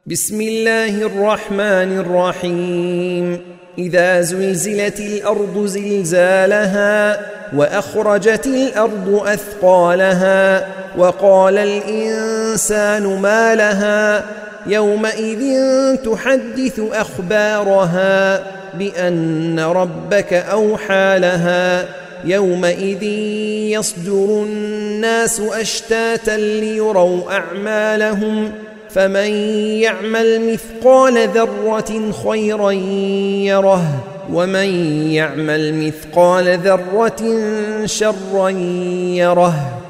بسم الله الرحمن الرحيم. إذا زلزلت الأرض زلزالها وأخرجت الأرض أثقالها وقال الإنسان ما لها يومئذ تحدث أخبارها بأن ربك أوحى لها يومئذ يصدر الناس أشتاتا ليروا أعمالهم فمن يعمل مثقال ذرة خيرا يره ومن يعمل مثقال ذرة شرا يره.